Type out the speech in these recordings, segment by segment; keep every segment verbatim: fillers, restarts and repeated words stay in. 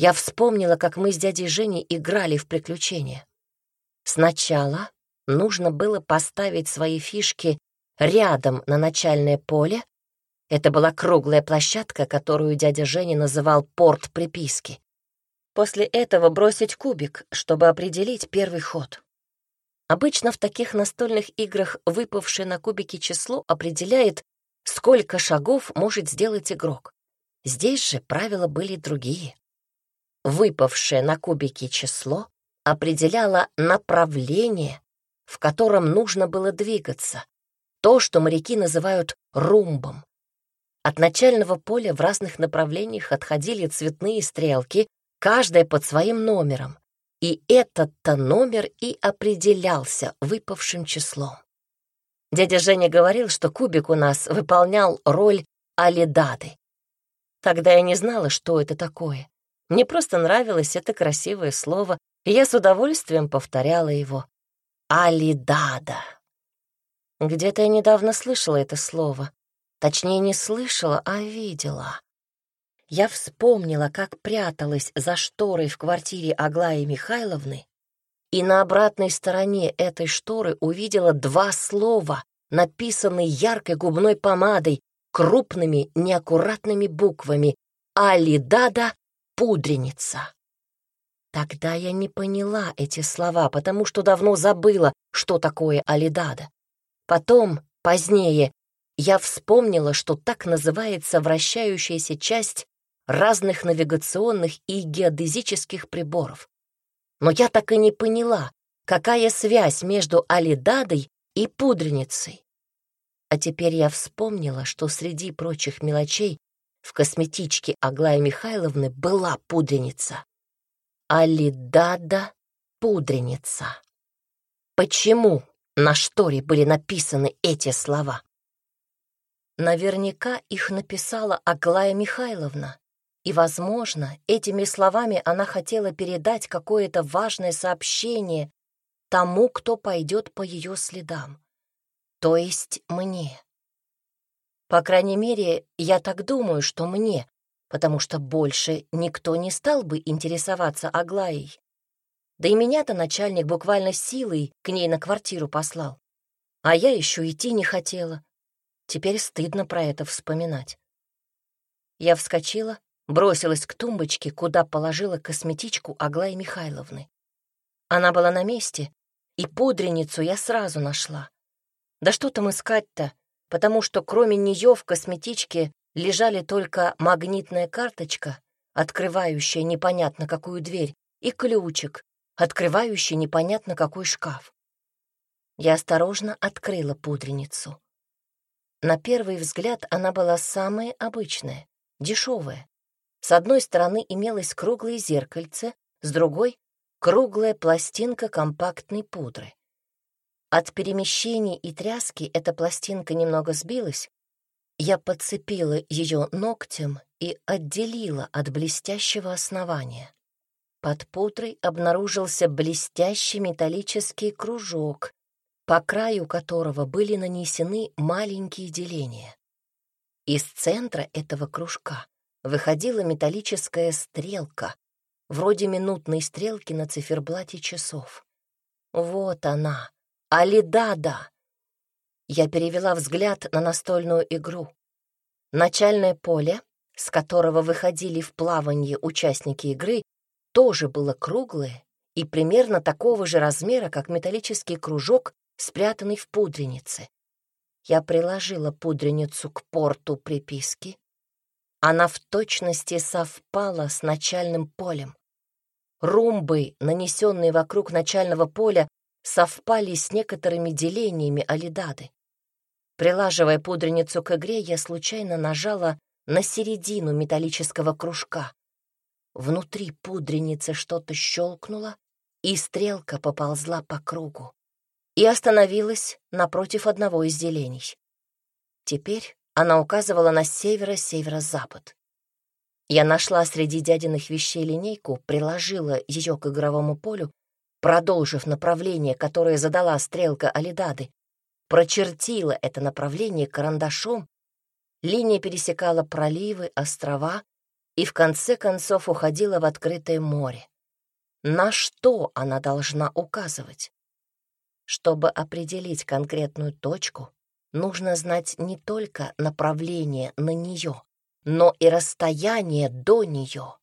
я вспомнила, как мы с дядей Женей играли в приключения. Сначала нужно было поставить свои фишки рядом на начальное поле. Это была круглая площадка, которую дядя Женя называл порт приписки. После этого бросить кубик, чтобы определить первый ход. Обычно в таких настольных играх выпавшее на кубике число определяет, сколько шагов может сделать игрок. Здесь же правила были другие. Выпавшее на кубике число определяло направление, в котором нужно было двигаться, то, что моряки называют румбом. От начального поля в разных направлениях отходили цветные стрелки, каждая под своим номером, и этот-то номер и определялся выпавшим числом. Дядя Женя говорил, что кубик у нас выполнял роль алидады. Тогда я не знала, что это такое. Мне просто нравилось это красивое слово, и я с удовольствием повторяла его. Алидада. Где-то я недавно слышала это слово. Точнее, не слышала, а видела. Я вспомнила, как пряталась за шторой в квартире Аглаи Михайловны, и на обратной стороне этой шторы увидела два слова, написанные яркой губной помадой, крупными неаккуратными буквами «Алидада, пудреница». Тогда я не поняла эти слова, потому что давно забыла, что такое алидада. Потом, позднее, я вспомнила, что так называется вращающаяся часть разных навигационных и геодезических приборов. Но я так и не поняла, какая связь между алидадой и пудреницей. А теперь я вспомнила, что среди прочих мелочей в косметичке Аглаи Михайловны была пудреница. Алидада пудреница. Почему на шторе были написаны эти слова? Наверняка их написала Аглая Михайловна, и, возможно, этими словами она хотела передать какое-то важное сообщение тому, кто пойдет по ее следам. То есть мне. По крайней мере, я так думаю, что мне, потому что больше никто не стал бы интересоваться Аглаей. Да и меня-то начальник буквально силой к ней на квартиру послал. А я еще идти не хотела. Теперь стыдно про это вспоминать. Я вскочила, бросилась к тумбочке, куда положила косметичку Аглаи Михайловны. Она была на месте, и пудреницу я сразу нашла. Да что там искать-то, потому что кроме нее в косметичке лежали только магнитная карточка, открывающая непонятно какую дверь, и ключик, открывающий непонятно какой шкаф. Я осторожно открыла пудреницу. На первый взгляд она была самая обычная, дешевая. С одной стороны имелось круглое зеркальце, с другой — круглая пластинка компактной пудры. От перемещений и тряски эта пластинка немного сбилась. Я подцепила ее ногтем и отделила от блестящего основания. Под пудрой обнаружился блестящий металлический кружок, по краю которого были нанесены маленькие деления. Из центра этого кружка выходила металлическая стрелка, вроде минутной стрелки на циферблате часов. Вот она, алидада. Я перевела взгляд на настольную игру. Начальное поле, с которого выходили в плавание участники игры, тоже было круглое и примерно такого же размера, как металлический кружок, спрятанный в пудренице. Я приложила пудреницу к порту приписки. Она в точности совпала с начальным полем. Румбы, нанесенные вокруг начального поля, совпали с некоторыми делениями алидады. Прилаживая пудреницу к игре, я случайно нажала на середину металлического кружка. Внутри пудреницы что-то щелкнуло, и стрелка поползла по кругу и остановилась напротив одного из делений. Теперь она указывала на северо-северо-запад. Я нашла среди дядиных вещей линейку, приложила ее к игровому полю, продолжив направление, которое задала стрелка алидады, прочертила это направление карандашом. Линия пересекала проливы, острова, и в конце концов уходила в открытое море. На что она должна указывать? Чтобы определить конкретную точку, нужно знать не только направление на нее, но и расстояние до нее.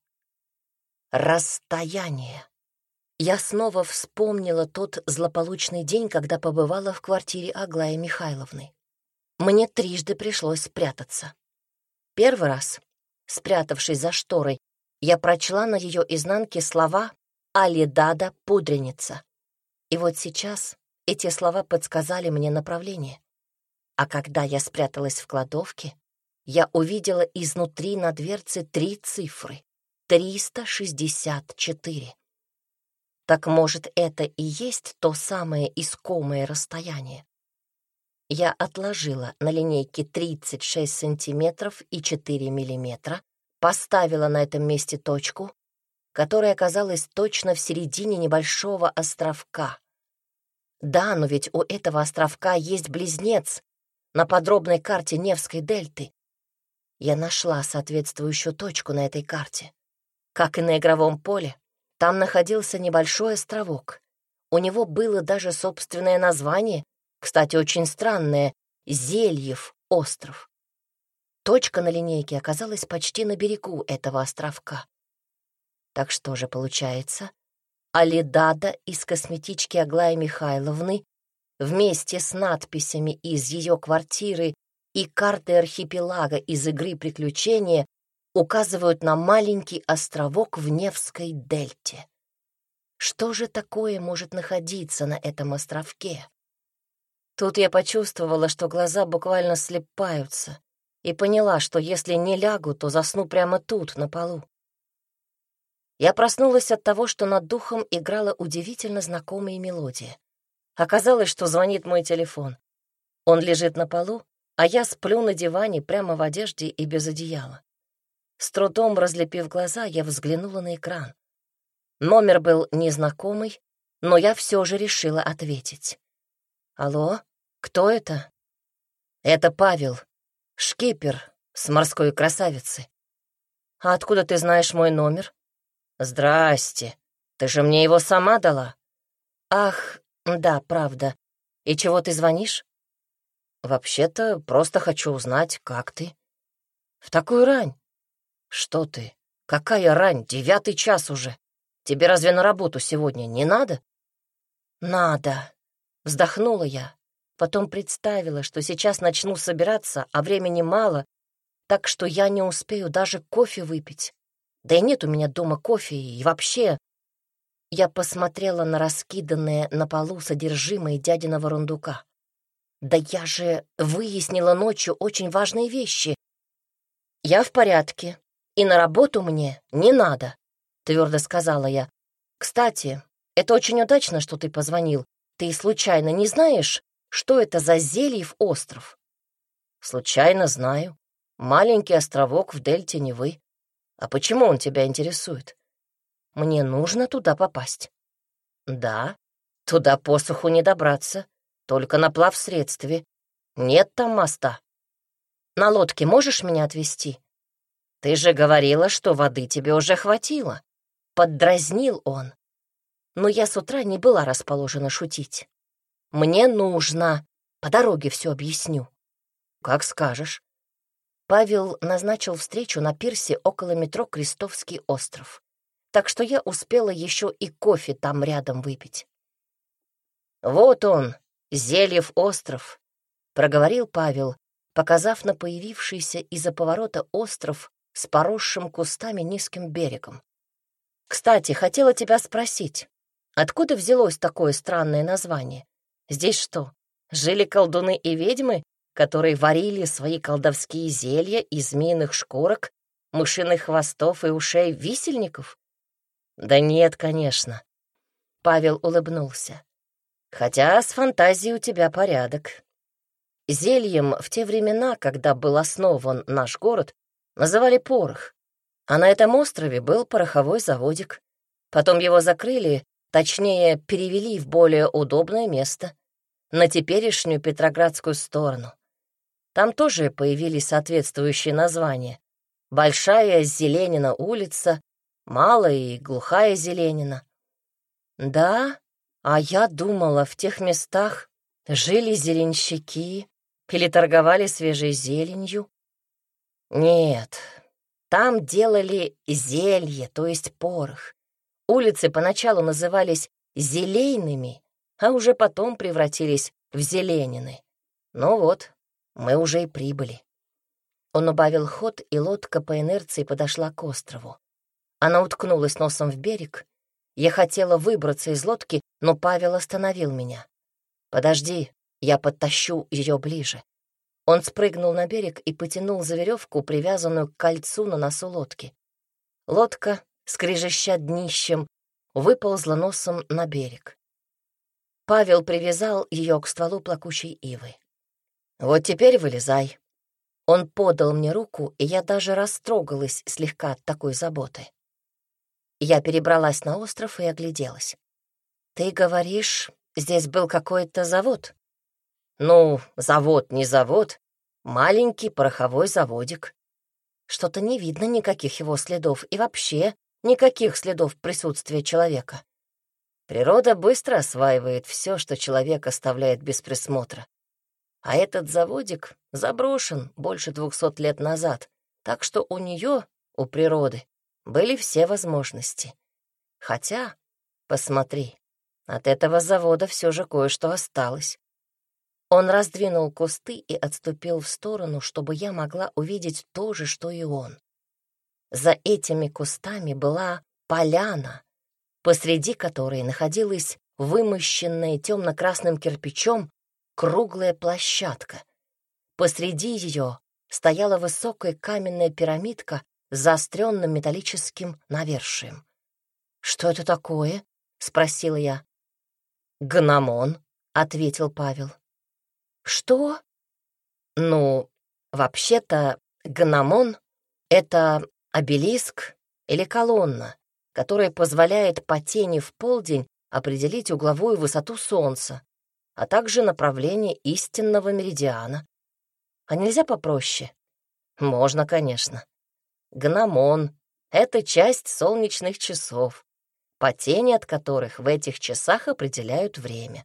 Расстояние. Я снова вспомнила тот злополучный день, когда побывала в квартире Аглаи Михайловны. Мне трижды пришлось спрятаться. Первый раз, спрятавшись за шторой, я прочла на ее изнанке слова «Алидада пудреница». И вот сейчас эти слова подсказали мне направление. А когда я спряталась в кладовке, я увидела изнутри на дверце три цифры — триста шестьдесят четыре. Так, может, это и есть то самое искомое расстояние? Я отложила на линейке тридцать шесть сантиметров и четыре миллиметра, поставила на этом месте точку, которая оказалась точно в середине небольшого островка. Да, но ведь у этого островка есть близнец на подробной карте Невской дельты. Я нашла соответствующую точку на этой карте. Как и на игровом поле, там находился небольшой островок. У него было даже собственное название, кстати, очень странное — Зельев остров. Точка на линейке оказалась почти на берегу этого островка. Так что же получается? Алидада из косметички Аглаи Михайловны вместе с надписями из ее квартиры и картой архипелага из игры «Приключения» указывают на маленький островок в Невской дельте. Что же такое может находиться на этом островке? Тут я почувствовала, что глаза буквально слипаются, и поняла, что если не лягу, то засну прямо тут, на полу. Я проснулась от того, что над духом играла удивительно знакомая мелодия. Оказалось, что звонит мой телефон. Он лежит на полу, а я сплю на диване прямо в одежде и без одеяла. С трудом разлепив глаза, я взглянула на экран. Номер был незнакомый, но я все же решила ответить. «Алло, кто это?» «Это Павел, шкипер с морской красавицы». «А откуда ты знаешь мой номер?» «Здрасте, ты же мне его сама дала». «Ах, да, правда. И чего ты звонишь?» «Вообще-то просто хочу узнать, как ты». «В такую рань?» «Что ты? Какая рань? Девятый час уже. Тебе разве на работу сегодня не надо?» «Надо», — вздохнула я. Потом представила, что сейчас начну собираться, а времени мало, так что я не успею даже кофе выпить. Да и нет у меня дома кофе, и вообще... Я посмотрела на раскиданное на полу содержимое дядиного рундука. Да я же выяснила ночью очень важные вещи. «Я в порядке, и на работу мне не надо», — твердо сказала я. «Кстати, это очень удачно, что ты позвонил. Ты случайно не знаешь, что это за Зельев остров?» «Случайно знаю. Маленький островок в дельте Невы. А почему он тебя интересует?» «Мне нужно туда попасть». «Да, туда посуху не добраться, только на плавсредстве. Нет там моста». «На лодке можешь меня отвезти?» «Ты же говорила, что воды тебе уже хватило», — поддразнил он. Но я с утра не была расположена шутить. «Мне нужно. По дороге все объясню». «Как скажешь». Павел назначил встречу на пирсе около метро Крестовский остров, так что я успела еще и кофе там рядом выпить. «Вот он, Зельев остров», — проговорил Павел, показав на появившийся из-за поворота остров с поросшим кустами низким берегом. «Кстати, хотела тебя спросить, откуда взялось такое странное название? Здесь что, жили колдуны и ведьмы, которые варили свои колдовские зелья из змеиных шкурок, мышиных хвостов и ушей висельников?» «Да нет, конечно», — Павел улыбнулся. «Хотя с фантазией у тебя порядок. Зельем в те времена, когда был основан наш город, называли порох, а на этом острове был пороховой заводик. Потом его закрыли, точнее, перевели в более удобное место, на теперешнюю Петроградскую сторону. Там тоже появились соответствующие названия. Большая Зеленина улица, малая и глухая Зеленина. Да, а я думала, в тех местах жили зеленщики или торговали свежей зеленью. Нет, там делали зелье, то есть порох. Улицы поначалу назывались Зелейными, а уже потом превратились в Зеленины. Ну вот, мы уже и прибыли. Он убавил ход, и лодка по инерции подошла к острову. Она уткнулась носом в берег. Я хотела выбраться из лодки, но Павел остановил меня. «Подожди, я подтащу ее ближе». Он спрыгнул на берег и потянул за веревку, привязанную к кольцу на носу лодки. Лодка, скрежеща днищем, выползла носом на берег. Павел привязал ее к стволу плакучей ивы. «Вот теперь вылезай». Он подал мне руку, и я даже растрогалась слегка от такой заботы. Я перебралась на остров и огляделась. «Ты говоришь, здесь был какой-то завод?» «Ну, завод не завод, маленький пороховой заводик. Что-то не видно никаких его следов и вообще никаких следов присутствия человека. Природа быстро осваивает все, что человек оставляет без присмотра. А этот заводик заброшен больше двухсот лет назад, так что у нее, у природы, были все возможности. Хотя, посмотри, от этого завода все же кое-что осталось». Он раздвинул кусты и отступил в сторону, чтобы я могла увидеть то же, что и он. За этими кустами была поляна, посреди которой находилась вымощенная темно-красным кирпичом круглая площадка. Посреди ее стояла высокая каменная пирамидка с заостренным металлическим навершием. «Что это такое?» — спросила я. «Гномон», — ответил Павел. «Что?» «Ну, вообще-то гномон — это обелиск или колонна, которая позволяет по тени в полдень определить угловую высоту Солнца, а также направление истинного меридиана. А нельзя попроще?» «Можно, конечно. Гномон — это часть солнечных часов, по тени от которых в этих часах определяют время».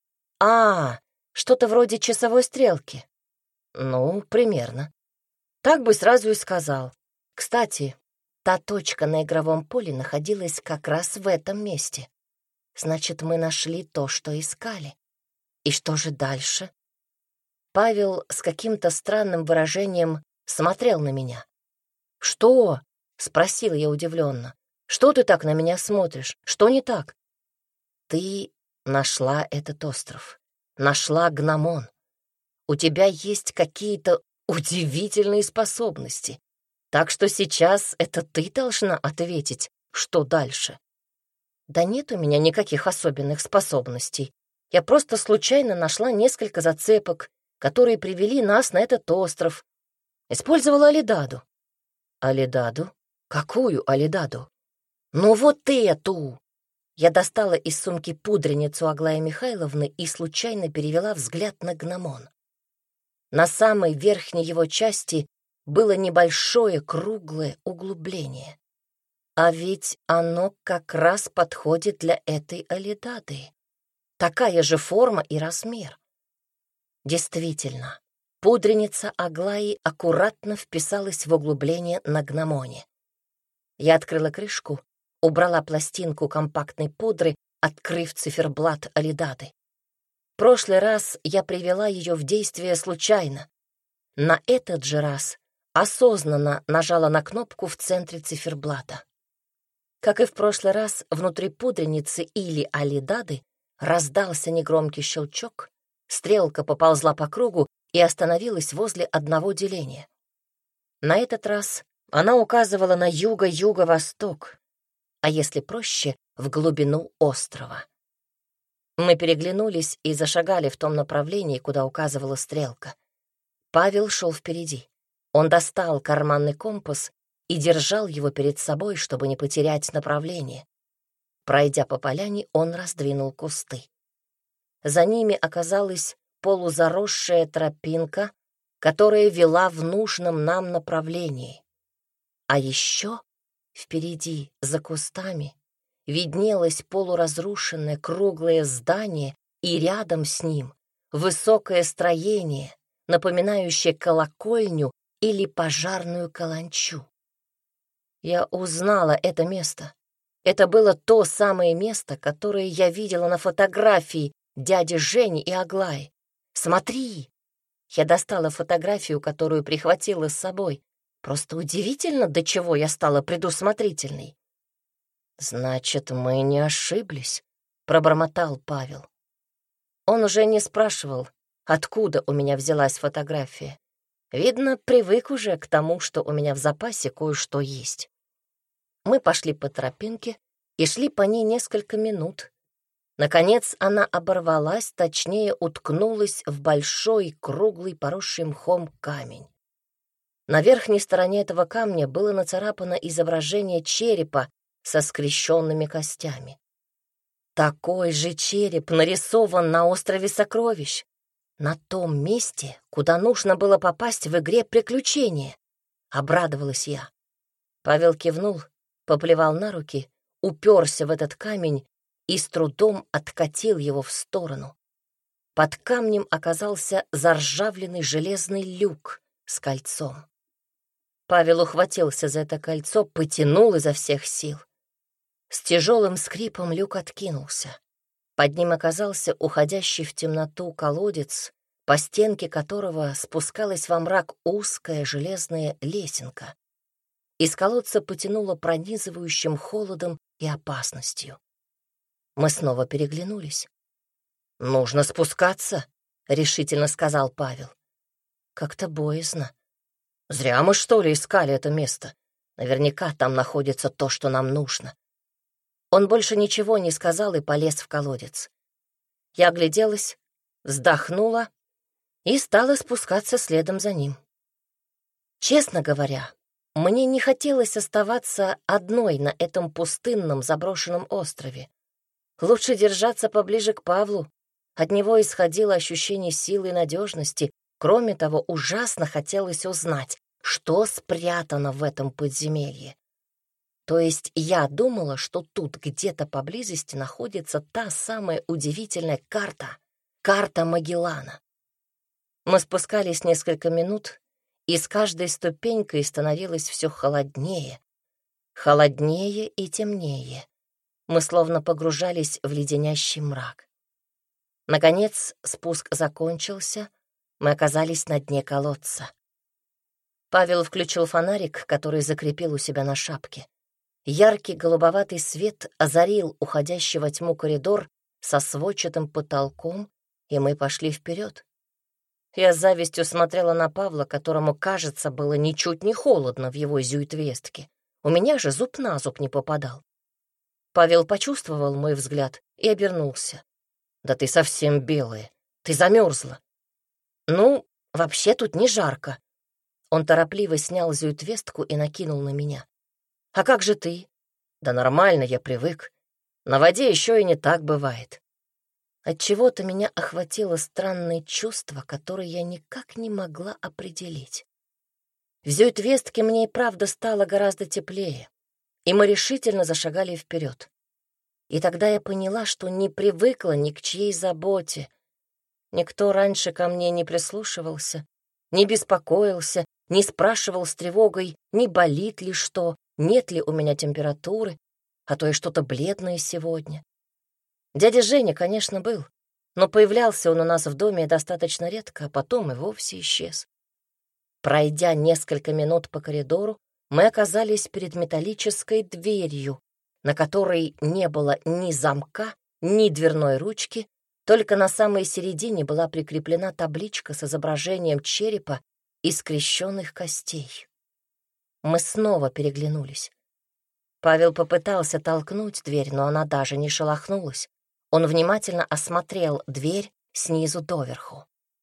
«А, что-то вроде часовой стрелки?» «Ну, примерно. Так бы сразу и сказал. Кстати, та точка на игровом поле находилась как раз в этом месте. Значит, мы нашли то, что искали. И что же дальше?» Павел с каким-то странным выражением смотрел на меня. «Что?» — спросила я удивленно. «Что ты так на меня смотришь? Что не так?» «Ты нашла этот остров. Нашла гномон. У тебя есть какие-то удивительные способности. Так что сейчас это ты должна ответить, что дальше». «Да нет у меня никаких особенных способностей. Я просто случайно нашла несколько зацепок, которые привели нас на этот остров. Использовала Алидаду». «Алидаду? Какую Алидаду?» «Ну вот эту!» Я достала из сумки пудреницу Аглаи Михайловны и случайно перевела взгляд на гномон. На самой верхней его части было небольшое круглое углубление. А ведь оно как раз подходит для этой Алидады. Такая же форма и размер. Действительно, пудреница Аглаи аккуратно вписалась в углубление на гномоне. Я открыла крышку, убрала пластинку компактной пудры, открыв циферблат Алидады. В прошлый раз я привела ее в действие случайно. На этот же раз осознанно нажала на кнопку в центре циферблата. Как и в прошлый раз, внутри пудреницы или Алидады раздался негромкий щелчок, стрелка поползла по кругу и остановилась возле одного деления. На этот раз она указывала на юго-юго-восток, а если проще, в глубину острова. Мы переглянулись и зашагали в том направлении, куда указывала стрелка. Павел шел впереди. Он достал карманный компас и держал его перед собой, чтобы не потерять направление. Пройдя по поляне, он раздвинул кусты. За ними оказалась полузаросшая тропинка, которая вела в нужном нам направлении. А еще впереди, за кустами, виднелось полуразрушенное круглое здание, и рядом с ним высокое строение, напоминающее колокольню или пожарную каланчу. Я узнала это место. Это было то самое место, которое я видела на фотографии дяди Жени и Аглаи. «Смотри!» Я достала фотографию, которую прихватила с собой. Просто удивительно, до чего я стала предусмотрительной. «Значит, мы не ошиблись», — пробормотал Павел. Он уже не спрашивал, откуда у меня взялась фотография. Видно, привык уже к тому, что у меня в запасе кое-что есть. Мы пошли по тропинке и шли по ней несколько минут. Наконец она оборвалась, точнее, уткнулась в большой, круглый, поросший мхом камень. На верхней стороне этого камня было нацарапано изображение черепа со скрещенными костями. Такой же череп нарисован на острове Сокровищ, на том месте, куда нужно было попасть в игре «Приключения», — обрадовалась я. Павел кивнул, поплевал на руки, уперся в этот камень и с трудом откатил его в сторону. Под камнем оказался заржавленный железный люк с кольцом. Павел ухватился за это кольцо, потянул изо всех сил. С тяжелым скрипом люк откинулся. Под ним оказался уходящий в темноту колодец, по стенке которого спускалась во мрак узкая железная лесенка. Из колодца потянуло пронизывающим холодом и опасностью. Мы снова переглянулись. «Нужно спускаться», — решительно сказал Павел. «Как-то боязно. Зря мы, что ли, искали это место. Наверняка там находится то, что нам нужно». Он больше ничего не сказал и полез в колодец. Я огляделась, вздохнула и стала спускаться следом за ним. Честно говоря, мне не хотелось оставаться одной на этом пустынном заброшенном острове. Лучше держаться поближе к Павлу. От него исходило ощущение силы и надежности. Кроме того, ужасно хотелось узнать, что спрятано в этом подземелье. То есть я думала, что тут где-то поблизости находится та самая удивительная карта, карта Магеллана. Мы спускались несколько минут, и с каждой ступенькой становилось все холоднее, холоднее и темнее. Мы словно погружались в леденящий мрак. Наконец спуск закончился, мы оказались на дне колодца. Павел включил фонарик, который закрепил у себя на шапке. Яркий голубоватый свет озарил уходящий во тьму коридор со сводчатым потолком, и мы пошли вперед. Я с завистью смотрела на Павла, которому, кажется, было ничуть не холодно в его зюитвестке. У меня же зуб на зуб не попадал. Павел почувствовал мой взгляд и обернулся. «Да ты совсем белая, ты замерзла». «Ну, вообще тут не жарко». Он торопливо снял зюитвестку и накинул на меня. «А как же ты?» «Да нормально, я привык. На воде еще и не так бывает». Отчего-то меня охватило странное чувство, которое я никак не могла определить. В зюитвестке мне и правда стало гораздо теплее, и мы решительно зашагали вперед. И тогда я поняла, что не привыкла ни к чьей заботе. Никто раньше ко мне не прислушивался, не беспокоился, не спрашивал с тревогой, не болит ли что, нет ли у меня температуры, а то и что-то бледное сегодня. Дядя Женя, конечно, был, но появлялся он у нас в доме достаточно редко, а потом и вовсе исчез. Пройдя несколько минут по коридору, мы оказались перед металлической дверью, на которой не было ни замка, ни дверной ручки, только на самой середине была прикреплена табличка с изображением черепа и скрещенных костей. Мы снова переглянулись. Павел попытался толкнуть дверь, но она даже не шелохнулась. Он внимательно осмотрел дверь снизу доверху.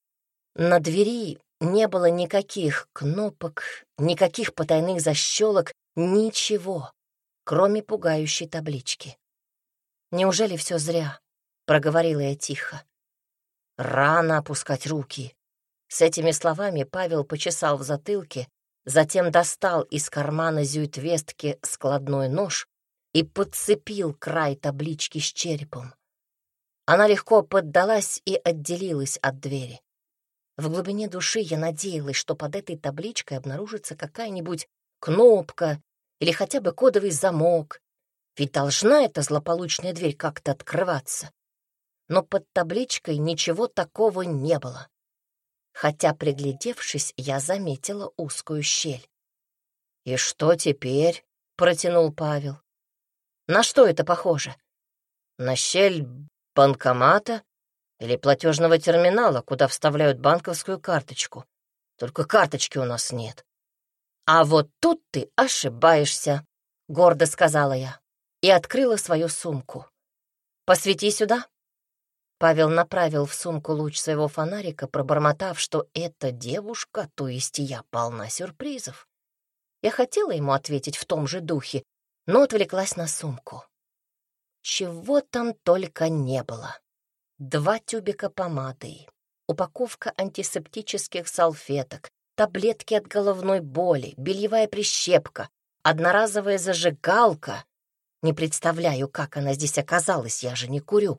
На двери не было никаких кнопок, никаких потайных защелок, ничего, кроме пугающей таблички. «Неужели все зря?» — проговорила я тихо. «Рано опускать руки». С этими словами Павел почесал в затылке затем достал из кармана зюитвестки складной нож и подцепил край таблички с черепом. Она легко поддалась и отделилась от двери. В глубине души я надеялась, что под этой табличкой обнаружится какая-нибудь кнопка или хотя бы кодовый замок, ведь должна эта злополучная дверь как-то открываться. Но под табличкой ничего такого не было, хотя, приглядевшись, я заметила узкую щель. «И что теперь?» — протянул Павел. «На что это похоже? На щель банкомата или платежного терминала, куда вставляют банковскую карточку? Только карточки у нас нет». «А вот тут ты ошибаешься», — гордо сказала я и открыла свою сумку. «Посвети сюда». Павел направил в сумку луч своего фонарика, пробормотав, что эта девушка, то есть я, полна сюрпризов. Я хотела ему ответить в том же духе, но отвлеклась на сумку. Чего там только не было. Два тюбика помады, упаковка антисептических салфеток, таблетки от головной боли, бельевая прищепка, одноразовая зажигалка. Не представляю, как она здесь оказалась, я же не курю.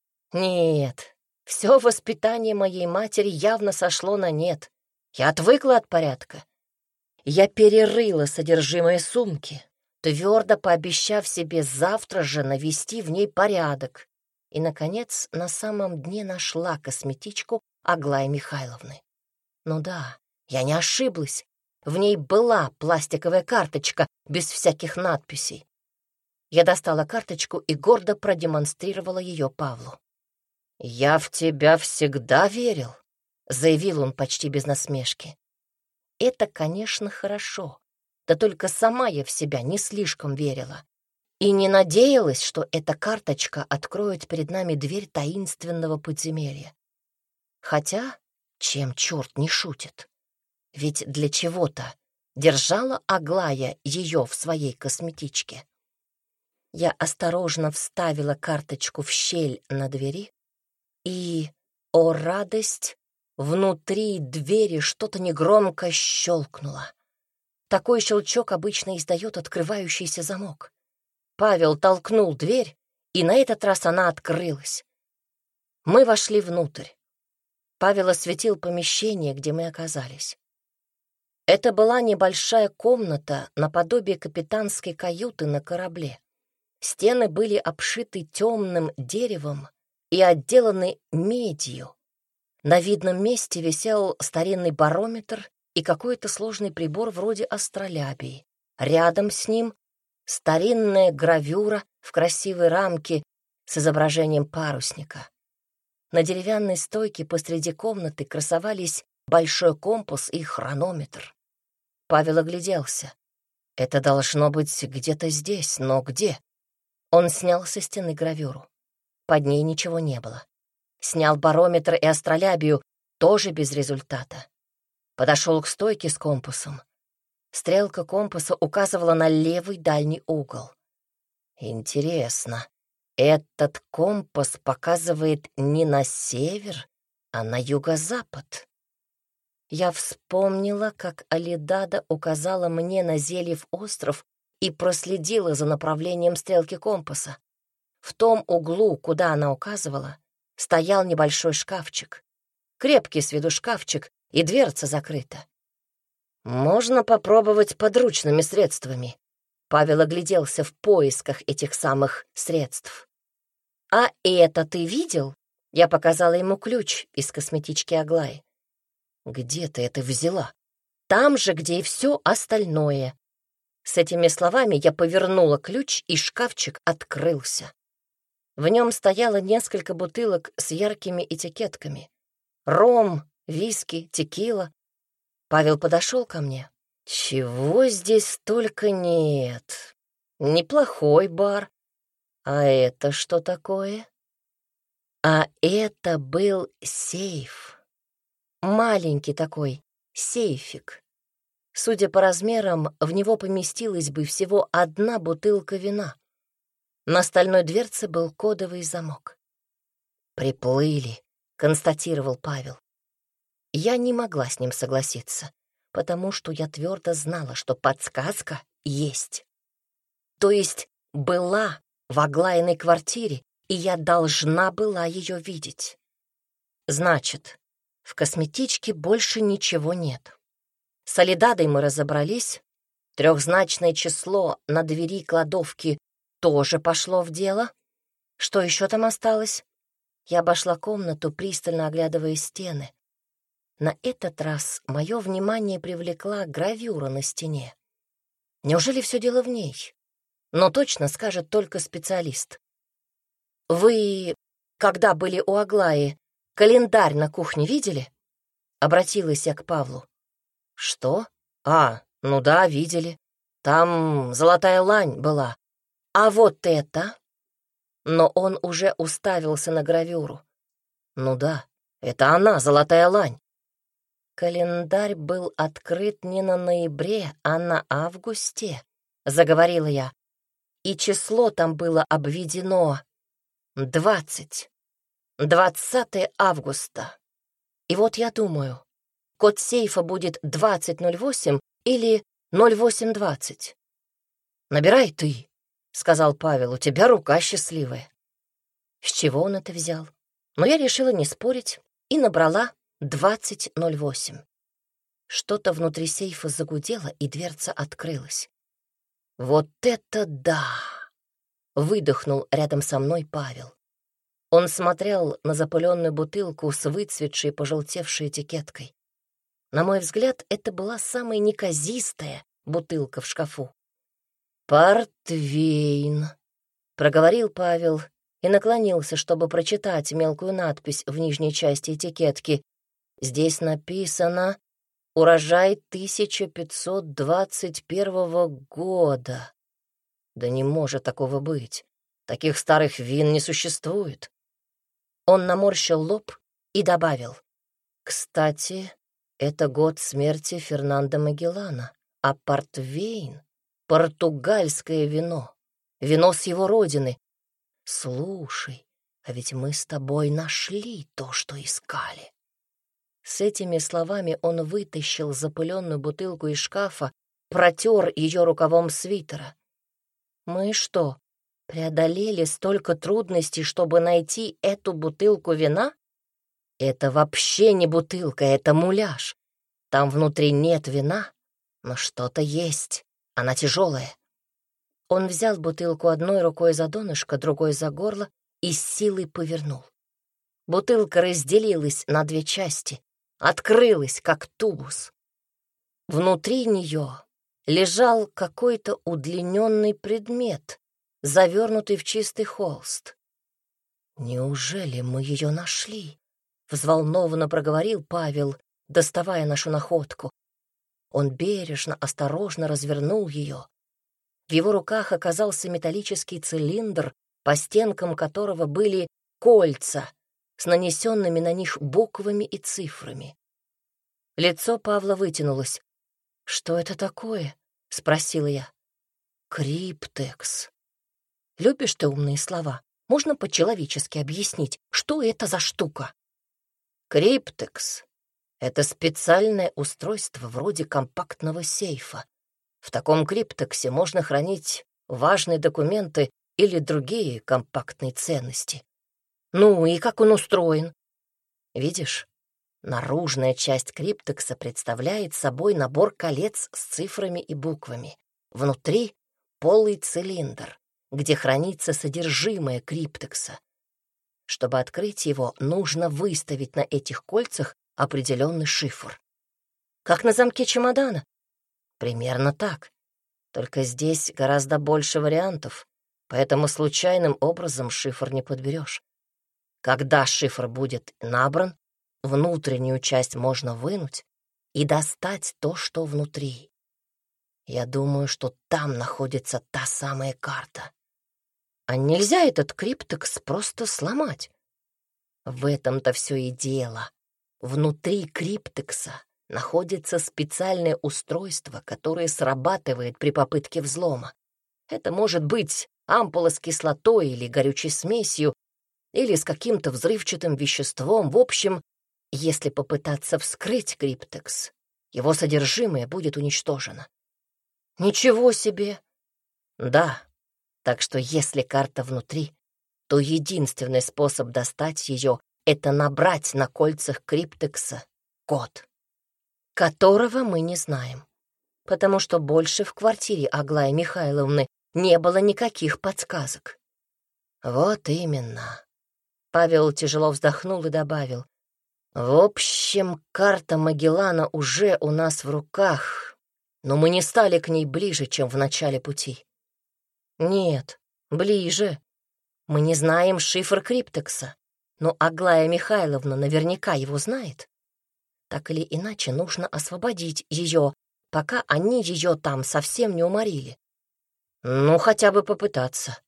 Нет, все воспитание моей матери явно сошло на нет. Я отвыкла от порядка. Я перерыла содержимое сумки, твердо пообещав себе завтра же навести в ней порядок. И, наконец, на самом дне нашла косметичку Аглаи Михайловны. Ну да, я не ошиблась. В ней была пластиковая карточка без всяких надписей. Я достала карточку и гордо продемонстрировала ее Павлу. «Я в тебя всегда верил», — заявил он почти без насмешки. Это, конечно, хорошо, да только сама я в себя не слишком верила и не надеялась, что эта карточка откроет перед нами дверь таинственного подземелья. Хотя, чем черт не шутит? Ведь для чего-то держала Аглая ее в своей косметичке. Я осторожно вставила карточку в щель на двери, и, о радость, внутри двери что-то негромко щелкнуло. Такой щелчок обычно издает открывающийся замок. Павел толкнул дверь, и на этот раз она открылась. Мы вошли внутрь. Павел осветил помещение, где мы оказались. Это была небольшая комната наподобие капитанской каюты на корабле. Стены были обшиты темным деревом и отделаны медью. На видном месте висел старинный барометр и какой-то сложный прибор вроде астролябии. Рядом с ним старинная гравюра в красивой рамке с изображением парусника. На деревянной стойке посреди комнаты красовались большой компас и хронометр. Павел огляделся. Это должно быть где-то здесь, но где? Он снял со стены гравюру. Под ней ничего не было. Снял барометр и астролябию, тоже без результата. Подошел к стойке с компасом. Стрелка компаса указывала на левый дальний угол. Интересно, этот компас показывает не на север, а на юго-запад. Я вспомнила, как Алидада указала мне на Зельев остров и проследила за направлением стрелки компаса. В том углу, куда она указывала, стоял небольшой шкафчик. Крепкий с виду шкафчик, и дверца закрыта. Можно попробовать подручными средствами. Павел огляделся в поисках этих самых средств. «А это ты видел?» Я показала ему ключ из косметички Аглаи. «Где ты это взяла?» «Там же, где и все остальное». С этими словами я повернула ключ, и шкафчик открылся. В нем стояло несколько бутылок с яркими этикетками. Ром, виски, текила. Павел подошел ко мне. Чего здесь только нет. Неплохой бар. А это что такое? А это был сейф. Маленький такой сейфик. Судя по размерам, в него поместилась бы всего одна бутылка вина. На стальной дверце был кодовый замок. «Приплыли», — констатировал Павел. Я не могла с ним согласиться. потому что я твердо знала, что подсказка есть. То есть была в Аглаиной квартире, и я должна была ее видеть. Значит, в косметичке больше ничего нет. С Солидадой мы разобрались. Трехзначное число на двери кладовки тоже пошло в дело. Что еще там осталось? Я обошла комнату, пристально оглядывая стены. На этот раз мое внимание привлекла гравюра на стене. Неужели все дело в ней? Но точно скажет только специалист. «Вы, когда были у Аглаи, календарь на кухне видели?» Обратилась я к Павлу. «Что? А, ну да, видели. Там золотая лань была. А вот это?» Но он уже уставился на гравюру. «Ну да, это она, золотая лань». «Календарь был открыт не на ноябре, а на августе», — заговорила я. «И число там было обведено двадцать. двадцатое августа. И вот я думаю, код сейфа будет двадцать ноль восемь или ноль восемь двадцать. «Набирай ты», — сказал Павел, — «у тебя рука счастливая». С чего он это взял? Но я решила не спорить и набрала двадцать ноль восемь. Что-то внутри сейфа загудело, и дверца открылась. «Вот это да!» — выдохнул рядом со мной Павел. Он смотрел на запыленную бутылку с выцветшей, пожелтевшей этикеткой. На мой взгляд, это была самая неказистая бутылка в шкафу. «Портвейн», — проговорил Павел и наклонился, чтобы прочитать мелкую надпись в нижней части этикетки. Здесь написано «Урожай тысяча пятьсот двадцать первого года». Да не может такого быть. Таких старых вин не существует. Он наморщил лоб и добавил. Кстати, это год смерти Фернандо Магеллана, а портвейн — португальское вино, вино с его родины. Слушай, а ведь мы с тобой нашли то, что искали. С этими словами он вытащил запыленную бутылку из шкафа, протер ее рукавом свитера. Мы что, преодолели столько трудностей, чтобы найти эту бутылку вина? Это вообще не бутылка, это муляж. Там внутри нет вина, но что-то есть. Она тяжелая. Он взял бутылку одной рукой за донышко, другой за горло и с силой повернул. Бутылка разделилась на две части, открылась, как тубус. Внутри нее лежал какой-то удлиненный предмет, завернутый в чистый холст. «Неужели мы ее нашли?» — взволнованно проговорил Павел, доставая нашу находку. Он бережно, осторожно развернул ее. В его руках оказался металлический цилиндр, по стенкам которого были кольца с нанесенными на них буквами и цифрами. Лицо Павла вытянулось. «Что это такое?» — спросила я. «Криптекс. Любишь ты умные слова? Можно по-человечески объяснить, что это за штука?» «Криптекс — это специальное устройство вроде компактного сейфа. В таком криптексе можно хранить важные документы или другие компактные ценности. Ну и как он устроен? Видишь, наружная часть криптекса представляет собой набор колец с цифрами и буквами. Внутри полый цилиндр, где хранится содержимое криптекса. Чтобы открыть его, нужно выставить на этих кольцах определенный шифр. Как на замке чемодана. Примерно так. Только здесь гораздо больше вариантов, поэтому случайным образом шифр не подберешь. Когда шифр будет набран, внутреннюю часть можно вынуть и достать то, что внутри. Я думаю, что там находится та самая карта. А нельзя этот криптекс просто сломать? В этом-то все и дело. Внутри криптекса находится специальное устройство, которое срабатывает при попытке взлома. Это может быть ампула с кислотой или горючей смесью, или с каким-то взрывчатым веществом. В общем, если попытаться вскрыть криптекс, его содержимое будет уничтожено. Ничего себе! Да, так что если карта внутри, то единственный способ достать ее — это набрать на кольцах криптекса код, которого мы не знаем, потому что больше в квартире Аглаи Михайловны не было никаких подсказок. Вот именно. Павел тяжело вздохнул и добавил. В общем, карта Магеллана уже у нас в руках, но мы не стали к ней ближе, чем в начале пути. Нет, ближе. Мы не знаем шифр криптекса, но Аглая Михайловна наверняка его знает. Так или иначе, нужно освободить ее, пока они ее там совсем не уморили. Ну, хотя бы попытаться.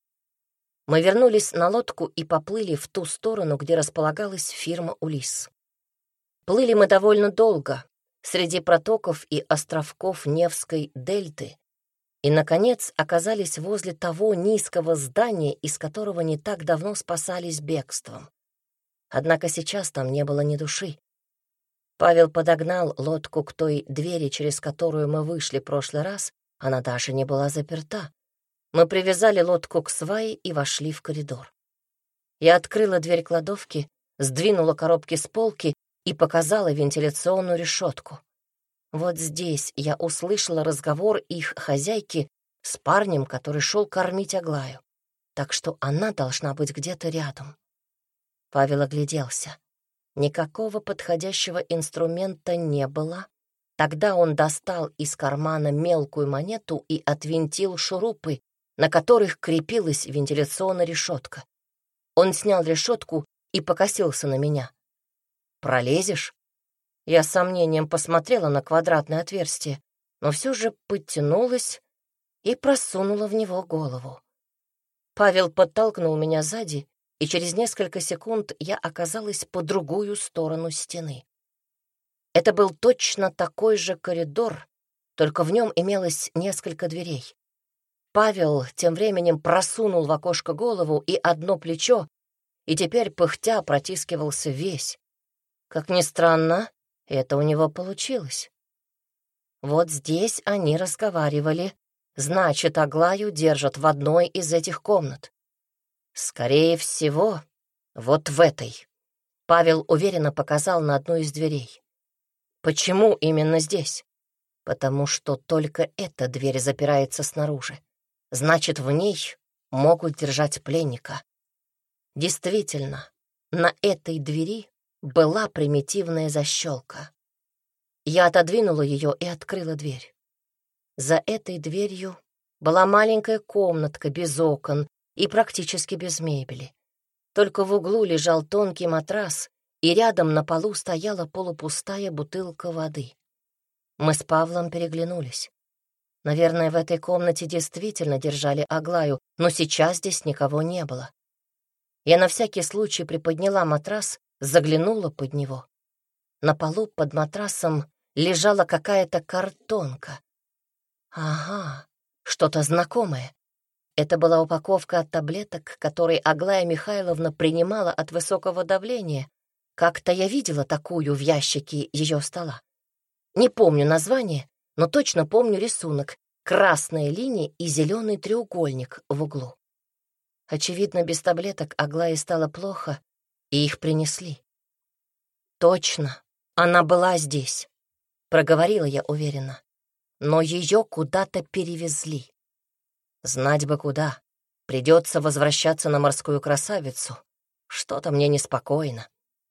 Мы вернулись на лодку и поплыли в ту сторону, где располагалась фирма «Улисс». Плыли мы довольно долго, среди протоков и островков Невской дельты, и, наконец, оказались возле того низкого здания, из которого не так давно спасались бегством. Однако сейчас там не было ни души. Павел подогнал лодку к той двери, через которую мы вышли в прошлый раз, она даже не была заперта. Мы привязали лодку к свае и вошли в коридор. Я открыла дверь кладовки, сдвинула коробки с полки и показала вентиляционную решетку. Вот здесь я услышала разговор их хозяйки с парнем, который шел кормить Аглаю, так что она должна быть где-то рядом. Павел огляделся. Никакого подходящего инструмента не было. Тогда он достал из кармана мелкую монету и отвинтил шурупы, на которых крепилась вентиляционная решетка. Он снял решетку и покосился на меня. «Пролезешь?» Я с сомнением посмотрела на квадратное отверстие, но все же подтянулась и просунула в него голову. Павел подтолкнул меня сзади, и через несколько секунд я оказалась по другую сторону стены. Это был точно такой же коридор, только в нем имелось несколько дверей. Павел тем временем просунул в окошко голову и одно плечо, и теперь, пыхтя, протискивался весь. Как ни странно, это у него получилось. Вот здесь они разговаривали, значит, Аглаю держат в одной из этих комнат. Скорее всего, вот в этой. Павел уверенно показал на одну из дверей. Почему именно здесь? Потому что только эта дверь запирается снаружи. Значит, в ней могут держать пленника. Действительно, на этой двери была примитивная защелка. Я отодвинула ее и открыла дверь. За этой дверью была маленькая комнатка без окон и практически без мебели. Только в углу лежал тонкий матрас, и рядом на полу стояла полупустая бутылка воды. Мы с Павлом переглянулись. Наверное, в этой комнате действительно держали Аглаю, но сейчас здесь никого не было. Я на всякий случай приподняла матрас, заглянула под него. На полу под матрасом лежала какая-то картонка. Ага, что-то знакомое. Это была упаковка от таблеток, которые Аглая Михайловна принимала от высокого давления. Как-то я видела такую в ящике ее стола. Не помню название, но точно помню рисунок. Красная линия и зеленый треугольник в углу. Очевидно, без таблеток Аглае стало плохо, и их принесли. Точно, она была здесь, проговорила я уверенно. Но ее куда-то перевезли. Знать бы куда. Придется возвращаться на морскую красавицу. Что-то мне неспокойно.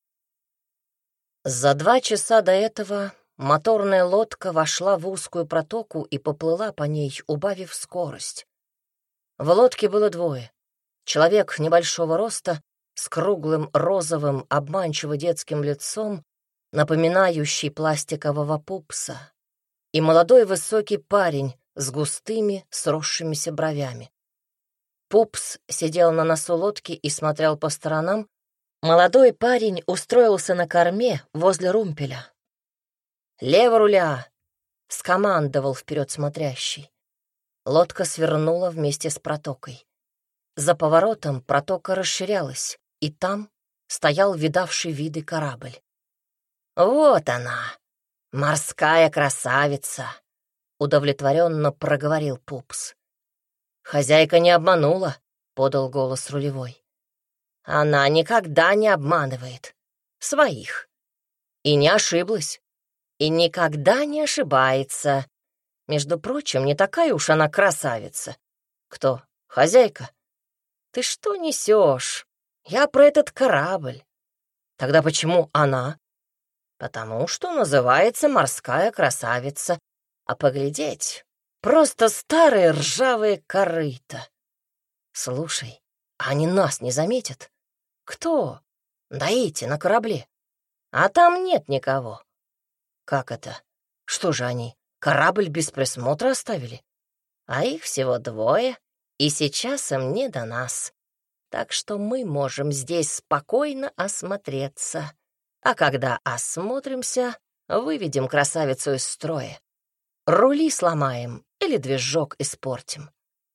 За два часа до этого моторная лодка вошла в узкую протоку и поплыла по ней, убавив скорость. В лодке было двое. Человек небольшого роста, с круглым розовым, обманчиво детским лицом, напоминающий пластикового пупса, и молодой высокий парень с густыми, сросшимися бровями. Пупс сидел на носу лодки и смотрел по сторонам. Молодой парень устроился на корме возле румпеля. «Лево руля!» — скомандовал вперед смотрящий. Лодка свернула вместе с протокой. За поворотом протока расширялась, и там стоял видавший виды корабль. «Вот она, «Морская красавица», — удовлетворенно проговорил Пупс. «Хозяйка не обманула», — подал голос рулевой. «Она никогда не обманывает своих. И не ошиблась. И никогда не ошибается. Между прочим, не такая уж она красавица. Кто? Хозяйка? Ты что несешь? Я про этот корабль. Тогда почему она? Потому что называется морская красавица. А поглядеть, просто старые ржавые корыта. Слушай, они нас не заметят? Кто? Да эти на корабле. А там нет никого. Как это? Что же они, корабль без присмотра оставили? А их всего двое, и сейчас им не до нас. Так что мы можем здесь спокойно осмотреться. А когда осмотримся, выведем красавицу из строя. Рули сломаем или движок испортим.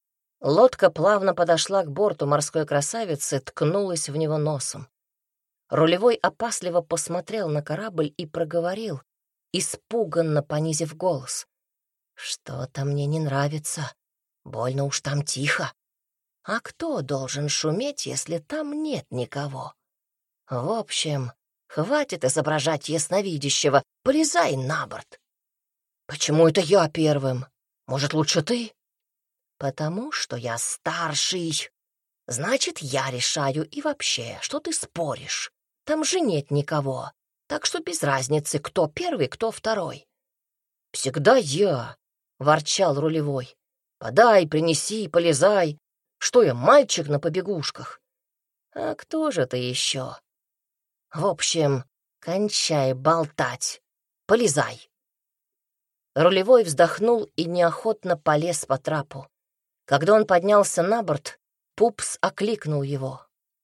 Лодка плавно подошла к борту морской красавицы, ткнулась в него носом. Рулевой опасливо посмотрел на корабль и проговорил, испуганно понизив голос. «Что-то мне не нравится. Больно уж там тихо. А кто должен шуметь, если там нет никого? В общем, хватит изображать ясновидящего, полезай на борт». «Почему это я первым? Может, лучше ты?» «Потому что я старший. Значит, я решаю и вообще, что ты споришь. Там же нет никого, так что без разницы, кто первый, кто второй». «Всегда я», — ворчал рулевой. «Подай, принеси, полезай. Что я, мальчик на побегушках?» «А кто же ты еще?» «В общем, кончай болтать. Полезай». Рулевой вздохнул и неохотно полез по трапу. Когда он поднялся на борт, Пупс окликнул его.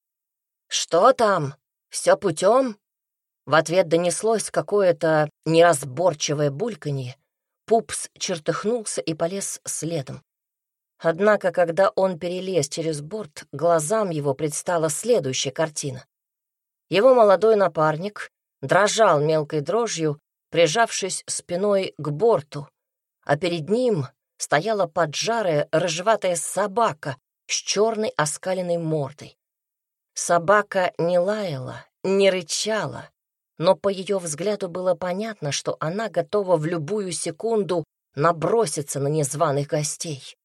«Что там? Все путем?» В ответ донеслось какое-то неразборчивое бульканье. Пупс чертыхнулся и полез следом. Однако, когда он перелез через борт, глазам его предстала следующая картина. Его молодой напарник дрожал мелкой дрожью, прижавшись спиной к борту, а перед ним стояла поджарая рыжеватая собака с черной оскаленной мордой. Собака не лаяла, не рычала, но по ее взгляду было понятно, что она готова в любую секунду наброситься на незваных гостей.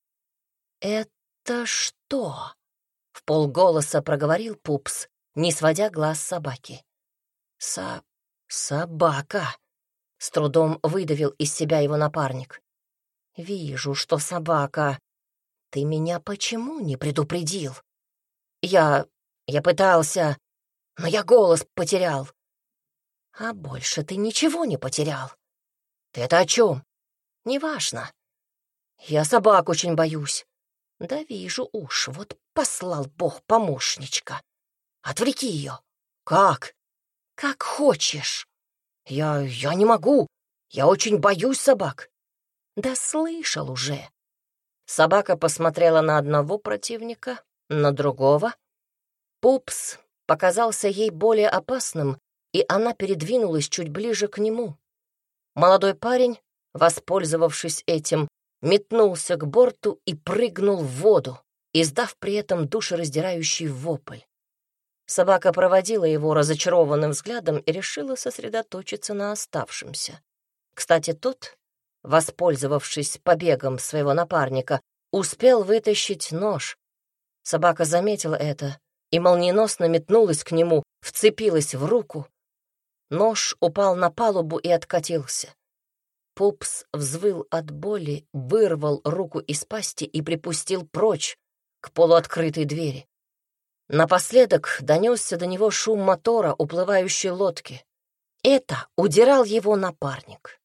«Это что?» — вполголоса проговорил Пупс, не сводя глаз с собаки. «Со... собака!» — с трудом выдавил из себя его напарник. «Вижу, что собака. Ты меня почему не предупредил?» «Я... я пытался, но я голос потерял». «А больше ты ничего не потерял?» «Ты это о чем?» «Неважно. Я собак очень боюсь». «Да вижу уж, вот послал Бог помощничка. Отвлеки ее». «Как?» «Как хочешь». «Я... я не могу. Я очень боюсь собак». «Да слышал уже». Собака посмотрела на одного противника, на другого. Пупс показался ей более опасным, и она передвинулась чуть ближе к нему. Молодой парень, воспользовавшись этим, метнулся к борту и прыгнул в воду, издав при этом душераздирающий вопль. Собака проводила его разочарованным взглядом и решила сосредоточиться на оставшемся. Кстати, тот, воспользовавшись побегом своего напарника, успел вытащить нож. Собака заметила это и молниеносно метнулась к нему, вцепилась в руку. Нож упал на палубу и откатился. Пупс взвыл от боли, вырвал руку из пасти и припустил прочь к полуоткрытой двери. Напоследок донесся до него шум мотора уплывающей лодки. Это удирал его напарник.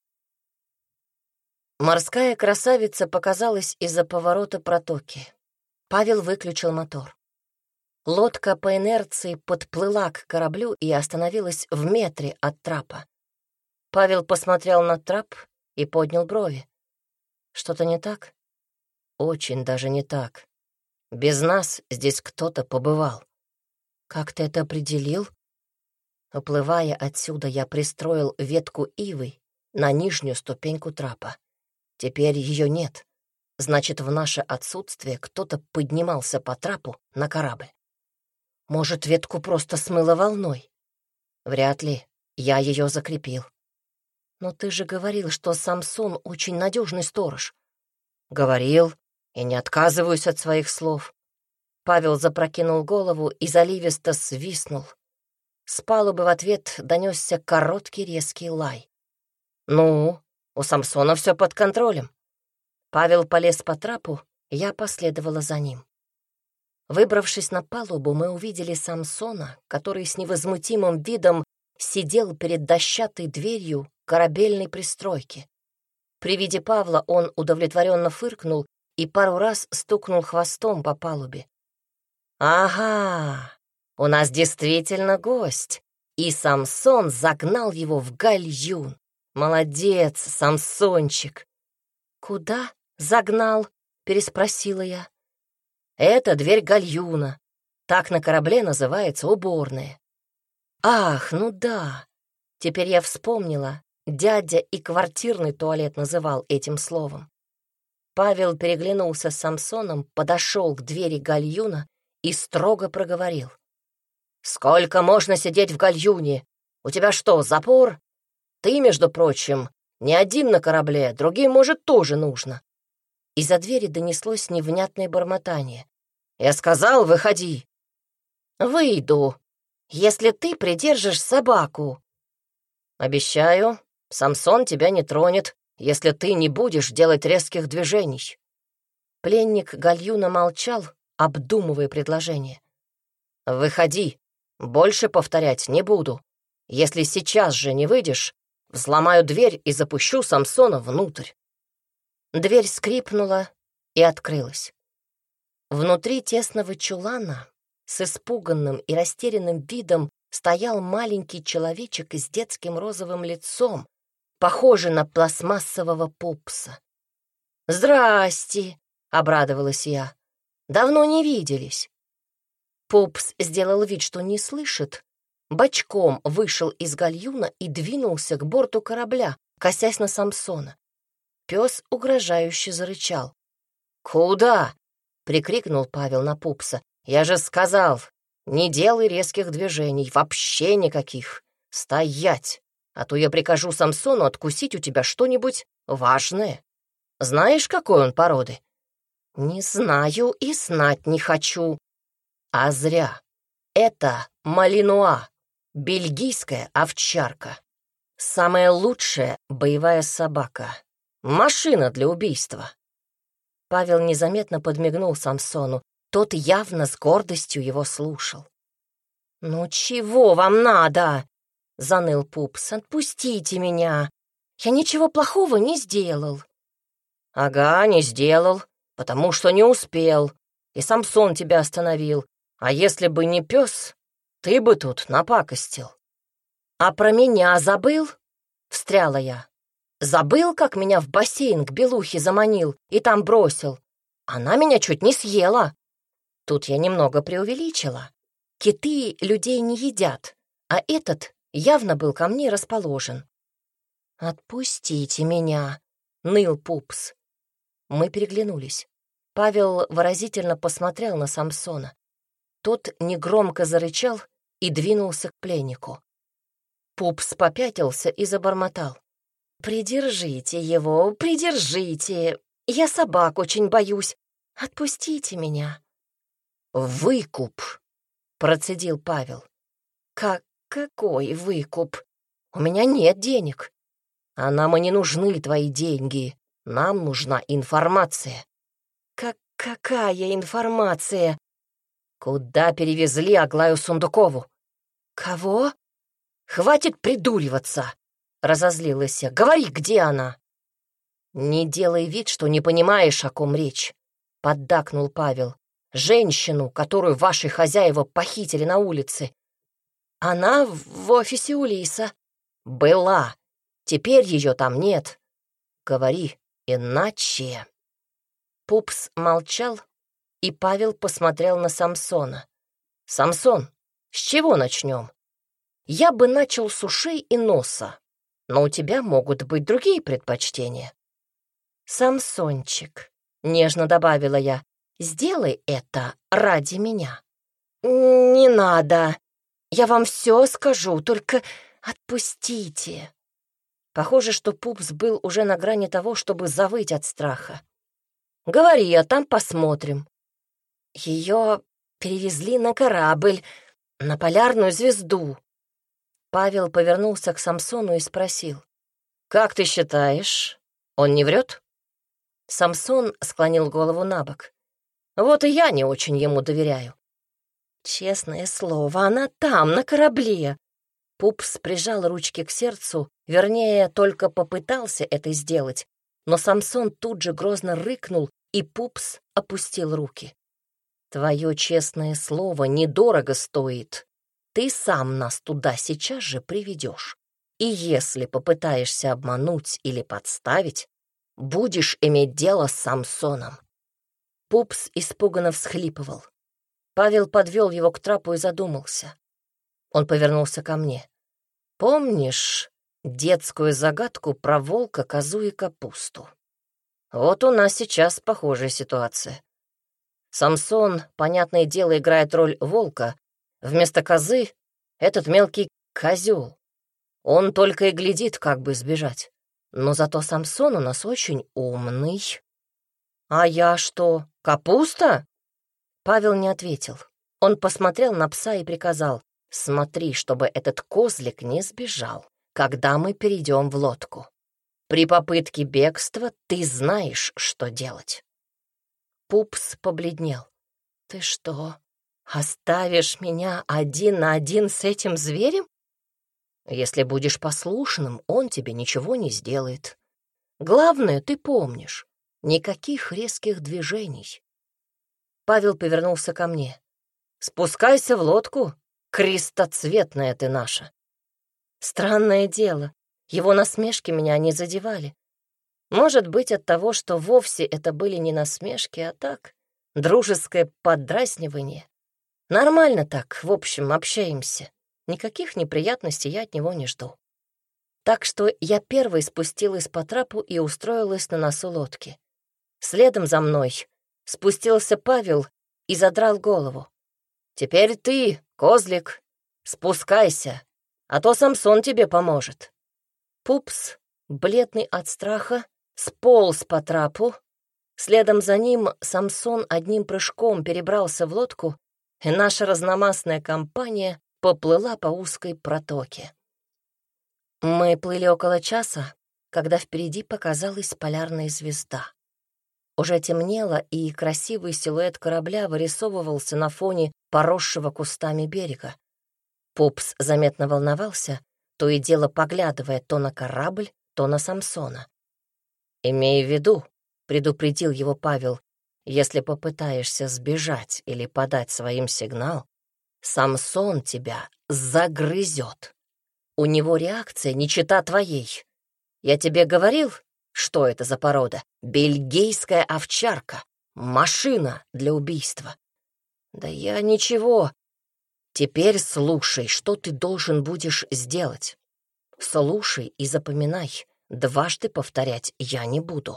Морская красавица показалась из-за поворота протоки. Павел выключил мотор. Лодка по инерции подплыла к кораблю и остановилась в метре от трапа. Павел посмотрел на трап и поднял брови. Что-то не так? Очень даже не так. Без нас здесь кто-то побывал. Как ты это определил? Уплывая отсюда, я пристроил ветку ивы на нижнюю ступеньку трапа. Теперь ее нет. Значит, в наше отсутствие кто-то поднимался по трапу на корабль. Может, ветку просто смыло волной? Вряд ли. Я ее закрепил. Но ты же говорил, что Самсон очень надежный сторож. Говорил, и не отказываюсь от своих слов. Павел запрокинул голову и заливисто свистнул. С палубы в ответ донесся короткий резкий лай. Ну, у Самсона все под контролем. Павел полез по трапу, я последовала за ним. Выбравшись на палубу, мы увидели Самсона, который с невозмутимым видом сидел перед дощатой дверью корабельной пристройки. При виде Павла он удовлетворенно фыркнул и пару раз стукнул хвостом по палубе. «Ага, у нас действительно гость!» И Самсон загнал его в гальюн. «Молодец, Самсончик!» «Куда загнал?» — переспросила я. «Это дверь гальюна. Так на корабле называется уборная». «Ах, ну да!» Теперь я вспомнила. Дядя и квартирный туалет называл этим словом. Павел переглянулся с Самсоном, подошел к двери гальюна и строго проговорил. «Сколько можно сидеть в гальюне? У тебя что, запор? Ты, между прочим, не один на корабле, другим, может, тоже нужно». Из-за двери донеслось невнятное бормотание. «Я сказал, выходи». «Выйду, если ты придержишь собаку». «Обещаю, Самсон тебя не тронет, если ты не будешь делать резких движений». Пленник гальюна молчал, обдумывая предложение. «Выходи, больше повторять не буду. Если сейчас же не выйдешь, взломаю дверь и запущу Самсона внутрь». Дверь скрипнула и открылась. Внутри тесного чулана с испуганным и растерянным видом стоял маленький человечек с детским розовым лицом, похожий на пластмассового пупса. «Здрасте!» — обрадовалась я. «Давно не виделись». Пупс сделал вид, что не слышит, бочком вышел из гальюна и двинулся к борту корабля, косясь на Самсона. Пес угрожающе зарычал. «Куда?» — прикрикнул Павел на Пупса. «Я же сказал, не делай резких движений, вообще никаких. Стоять, а то я прикажу Самсону откусить у тебя что-нибудь важное. Знаешь, какой он породы?» «Не знаю и знать не хочу». «А зря. Это малинуа, бельгийская овчарка. Самая лучшая боевая собака. Машина для убийства». Павел незаметно подмигнул Самсону. Тот явно с гордостью его слушал. «Ну чего вам надо?» — заныл Пупс. «Отпустите меня. Я ничего плохого не сделал». «Ага, не сделал, потому что не успел. И Самсон тебя остановил. А если бы не пес, ты бы тут напакостил». «А про меня забыл?» — встряла я. «Забыл, как меня в бассейн к белухе заманил и там бросил? Она меня чуть не съела». Тут я немного преувеличила. Киты людей не едят, а этот явно был ко мне расположен. «Отпустите меня», — ныл Пупс. Мы переглянулись. Павел выразительно посмотрел на Самсона. Тот негромко зарычал и двинулся к пленнику. Пупс попятился и забормотал. «Придержите его, придержите. Я собак очень боюсь. Отпустите меня». «Выкуп», — процедил Павел. «Как какой выкуп? У меня нет денег. А нам и не нужны твои деньги. Нам нужна информация». «Как какая информация?» «Куда перевезли Аглаю Сундукову?» «Кого?» «Хватит придуриваться», — разозлилась я. «Говори, где она?» «Не делай вид, что не понимаешь, о ком речь», — поддакнул Павел. «Женщину, которую ваши хозяева похитили на улице». «Она в офисе у Лиса». «Была. Теперь ее там нет. Говори, иначе...» Пупс молчал, и Павел посмотрел на Самсона. «Самсон, с чего начнем?» «Я бы начал с ушей и носа, но у тебя могут быть другие предпочтения. «Самсончик», — нежно добавила я, — «сделай это ради меня». «Не надо. Я вам все скажу, только отпустите». Похоже, что Пупс был уже на грани того, чтобы завыть от страха. «Говори, а там посмотрим». Ее перевезли на корабль, на полярную звезду. Павел повернулся к Самсону и спросил: «Как ты считаешь, он не врет?» Самсон склонил голову на бок. «Вот и я не очень ему доверяю». «Честное слово, она там, на корабле». Пупс прижал ручки к сердцу, вернее, только попытался это сделать, но Самсон тут же грозно рыкнул, и Пупс опустил руки. «Твое честное слово недорого стоит. Ты сам нас туда сейчас же приведешь. И если попытаешься обмануть или подставить, будешь иметь дело с Самсоном». Пупс испуганно всхлипывал. Павел подвел его к трапу и задумался. Он повернулся ко мне. «Помнишь детскую загадку про волка, козу и капусту? Вот у нас сейчас похожая ситуация. Самсон, понятное дело, играет роль волка. Вместо козы — этот мелкий козел. Он только и глядит, как бы сбежать. Но зато Самсон у нас очень умный». «А я что, капуста?» Павел не ответил. Он посмотрел на пса и приказал: «Смотри, чтобы этот козлик не сбежал, когда мы перейдем в лодку. При попытке бегства ты знаешь, что делать». Пупс побледнел. «Ты что, оставишь меня один на один с этим зверем?» «Если будешь послушным, он тебе ничего не сделает. Главное, ты помнишь, никаких резких движений». Павел повернулся ко мне. «Спускайся в лодку, крестоцветная ты наша». Странное дело, его насмешки меня не задевали. Может быть, от того, что вовсе это были не насмешки, а так, дружеское поддразнивание. Нормально так, в общем, общаемся. Никаких неприятностей я от него не жду. Так что я первой спустилась по трапу и устроилась на носу лодки. Следом за мной спустился Павел и задрал голову. «Теперь ты, козлик, спускайся, а то Самсон тебе поможет». Пупс, бледный от страха, сполз по трапу. Следом за ним Самсон одним прыжком перебрался в лодку, и наша разномастная компания поплыла по узкой протоке. Мы плыли около часа, когда впереди показалась полярная звезда. Уже темнело, и красивый силуэт корабля вырисовывался на фоне поросшего кустами берега. Пупс заметно волновался, то и дело поглядывая то на корабль, то на Самсона. «Имей в виду», — предупредил его Павел, «если попытаешься сбежать или подать своим сигнал, Самсон тебя загрызет. У него реакция не чета твоей. Я тебе говорил, что это за порода? Бельгийская овчарка. Машина для убийства». «Да я ничего». «Теперь слушай, что ты должен будешь сделать. Слушай и запоминай. Дважды повторять я не буду».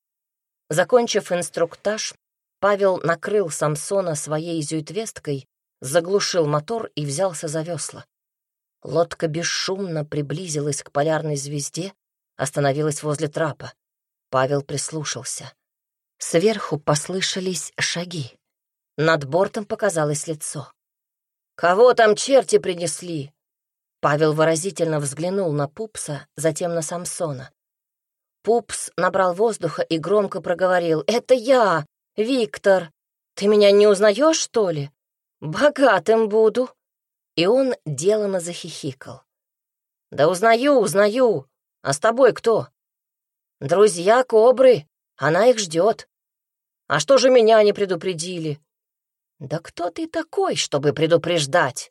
Закончив инструктаж, Павел накрыл Самсона своей зюитвесткой, заглушил мотор и взялся за весла. Лодка бесшумно приблизилась к полярной звезде, остановилась возле трапа. Павел прислушался. Сверху послышались шаги. Над бортом показалось лицо. «Кого там черти принесли?» Павел выразительно взглянул на Пупса, затем на Самсона. Пупс набрал воздуха и громко проговорил: «Это я, Виктор. Ты меня не узнаешь, что ли? Богатым буду». И он делано захихикал. «Да узнаю, узнаю. А с тобой кто?» «Друзья Кобры. Она их ждет». «А что же меня не предупредили?» «Да кто ты такой, чтобы предупреждать?»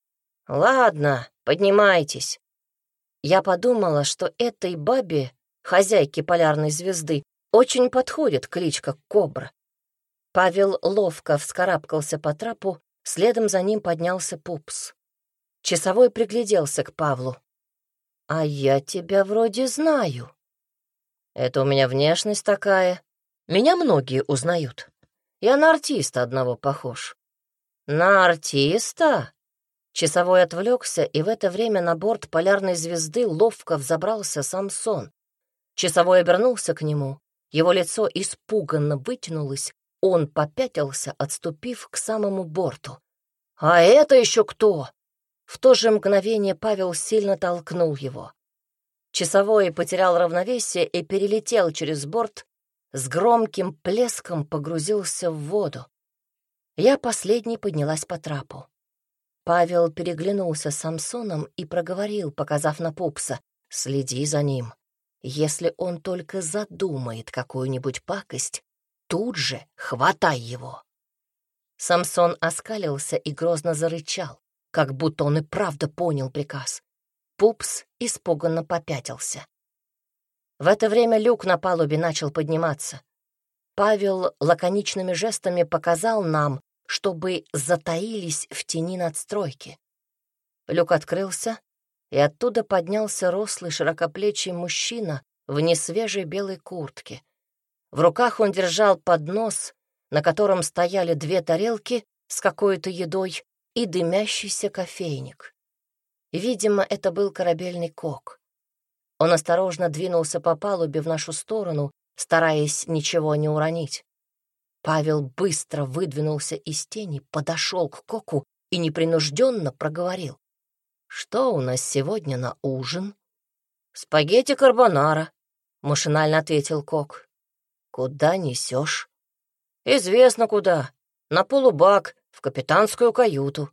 «Ладно, поднимайтесь». Я подумала, что этой бабе, хозяйке полярной звезды, очень подходит кличка Кобра. Павел ловко вскарабкался по трапу, следом за ним поднялся Пупс. Часовой пригляделся к Павлу. «А я тебя вроде знаю». «Это у меня внешность такая. Меня многие узнают. Я на артиста одного похож». «На артиста?» Часовой отвлекся, и в это время на борт полярной звезды ловко взобрался Самсон. Часовой обернулся к нему, его лицо испуганно вытянулось, он попятился, отступив к самому борту. «А это еще кто?» В то же мгновение Павел сильно толкнул его. Часовой потерял равновесие и перелетел через борт, с громким плеском погрузился в воду. Я последней поднялась по трапу. Павел переглянулся с Самсоном и проговорил, показав на пупса: «Следи за ним. Если он только задумает какую-нибудь пакость, тут же хватай его». Самсон оскалился и грозно зарычал, как будто он и правда понял приказ. Пупс испуганно попятился. В это время люк на палубе начал подниматься. Павел лаконичными жестами показал нам, чтобы затаились в тени надстройки. Люк открылся, и оттуда поднялся рослый широкоплечий мужчина в несвежей белой куртке. В руках он держал поднос, на котором стояли две тарелки с какой-то едой и дымящийся кофейник. Видимо, это был корабельный кок. Он осторожно двинулся по палубе в нашу сторону, стараясь ничего не уронить. Павел быстро выдвинулся из тени, подошел к коку и непринужденно проговорил: «Что у нас сегодня на ужин?» «Спагетти карбонара», — машинально ответил кок. «Куда несешь?» «Известно куда. На полубак, в капитанскую каюту».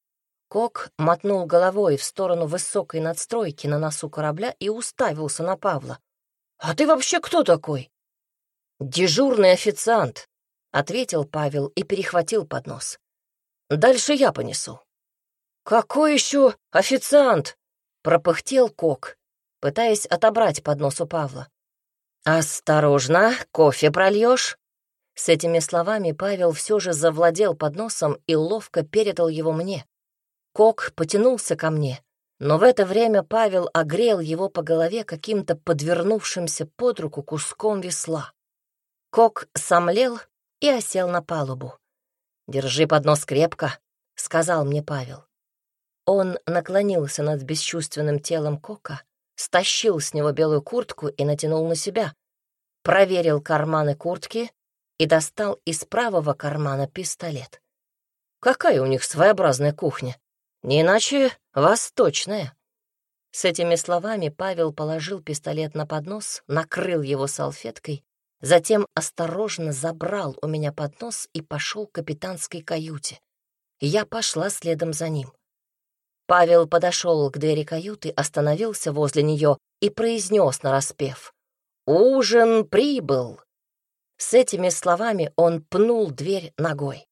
Кок мотнул головой в сторону высокой надстройки на носу корабля и уставился на Павла. «А ты вообще кто такой?» «Дежурный официант», — ответил Павел и перехватил поднос. «Дальше я понесу». «Какой еще официант?» — пропыхтел Кок, пытаясь отобрать поднос у Павла. «Осторожно, кофе прольешь». С этими словами Павел все же завладел подносом и ловко передал его мне. Кок потянулся ко мне, но в это время Павел огрел его по голове каким-то подвернувшимся под руку куском весла. Кок сомлел и осел на палубу. «Держи поднос крепко», — сказал мне Павел. Он наклонился над бесчувственным телом Кока, стащил с него белую куртку и натянул на себя, проверил карманы куртки и достал из правого кармана пистолет. Какая у них своеобразная кухня, не иначе восточная. С этими словами Павел положил пистолет на поднос, накрыл его салфеткой, затем осторожно забрал у меня поднос и пошел к капитанской каюте. Я пошла следом за ним. Павел подошел к двери каюты, остановился возле нее и произнес нараспев: «Ужин прибыл!» С этими словами он пнул дверь ногой.